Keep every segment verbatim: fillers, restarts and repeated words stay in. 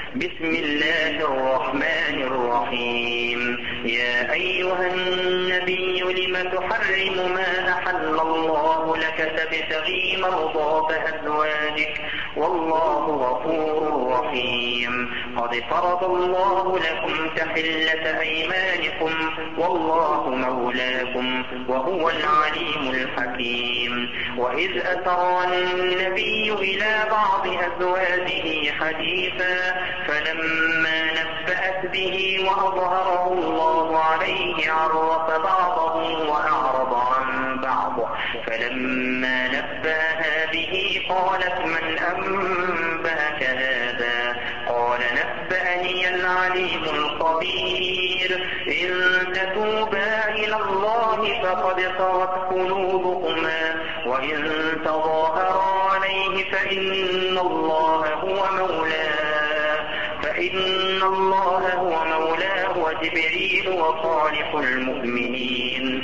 بسم الله الرحمن الرحيم. يا أيها النبي لم تحرم ما أحل الله لك تبتغي مرضات أزواجك والله غفور رحيم. قد فرض الله لكم تحلة أيمانكم والله مولاكم وهو العليم الحكيم. وإذ أسر النبي إلى بعض أزواجه حديثا فلما نبأت به وأظهره الله عليه عرف بعضه وأعرض عن بعض. فلما نبأها به قالت من أنبأك هذا؟ قال نبأني العليم الخبير. إن تتوبا إلى الله فقد صغت قلوبكما وإن تظاهرا عليه فإن الله هو مولاه فإن الله هو مولاه وجبريل وصالح المؤمنين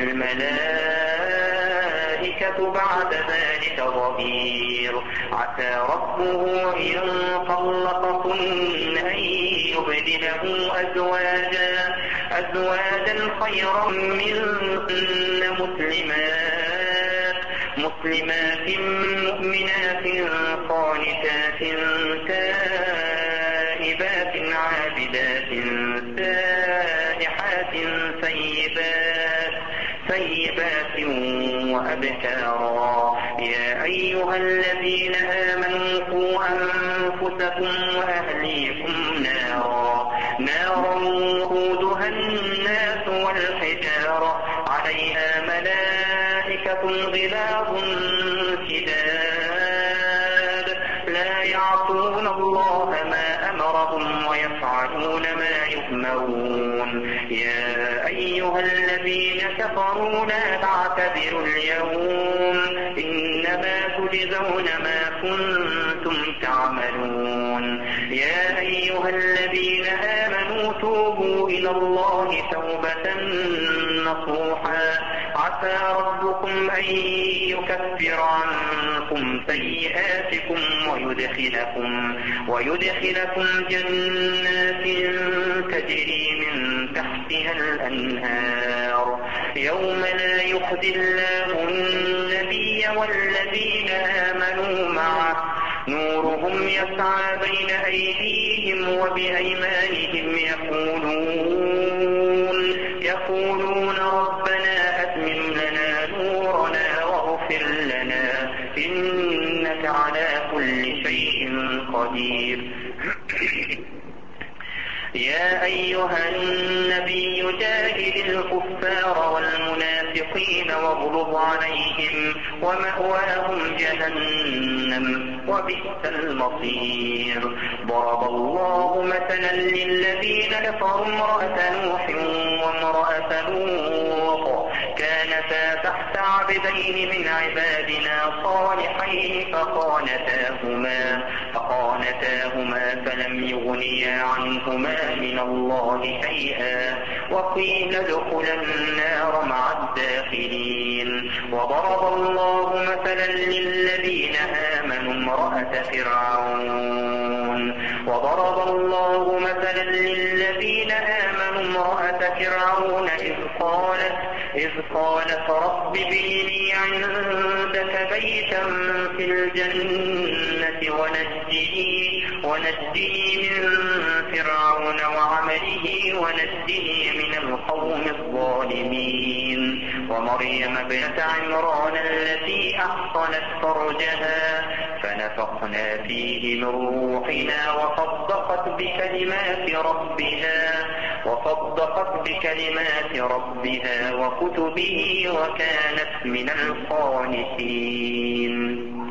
والملائكة بعد ذلك ظهير. عسى ربه إن طلقكن أن يبدله أزواجا أزواجا خيرا منكن مسلمات مسلمات مؤمنات قانتات تائبات عابدات سائحات ثيبات ثيبات وأبكارا. يا أيها الذين آمنوا قوا أنفسكم وأهليكم نارا نارا وقودها الناس والحجارة عليها ملائكة غلاظ شداد لا يعصون الله ما أمرهم ويفعلون ما يؤمرون. يا أيها الذين كفروا لا تعتذروا اليوم إنما تجزون ما كنتم تعملون. يا أيها الذين آمنوا توبوا إلى الله توبة نصوحا عسى ربكم أن يكفر عنكم سيئاتكم ويدخلكم ويدخلكم جنات تجري من تحتها الأنهار يوم لا يخزي الله النبي والذين آمنوا معه نورهم يسعى بين أيديهم وبأيمانهم يقولون يقولون ربنا أتمم لنا نورنا واغفر لنا إنك على كل شيء قدير. يا أيها النبي جاهد الكفار والمنافقين واغلظ عليهم ومأواهم جهنم وبئس المصير. ضرب الله مثلا للذين كفروا امرأة نوح وامرأة لوط كانتا تحت عبدين من عبادنا صالحين فخانتاهما فخانتاهما فلم يغنيا عنهما من الله شيئا وقيل ادخلا النار مع الداخلين. وضرب الله مثلا للذين آمنوا امرأة فرعون وضرب الله مثلا للذين آمنوا امرأة فرعون إذ قالت إذ قالت رب ابن لي عندك بيتا في الجنة ونجني ونجني من فرعون وعمله ونجني من القوم الظالمين. ومريم ابنة عمران التي أحصنت فرجها فنفخنا فيه من روحنا وصدقت بكلمات ربها وصدقت بكلمات ربها وكتبه وكانت من القانتين.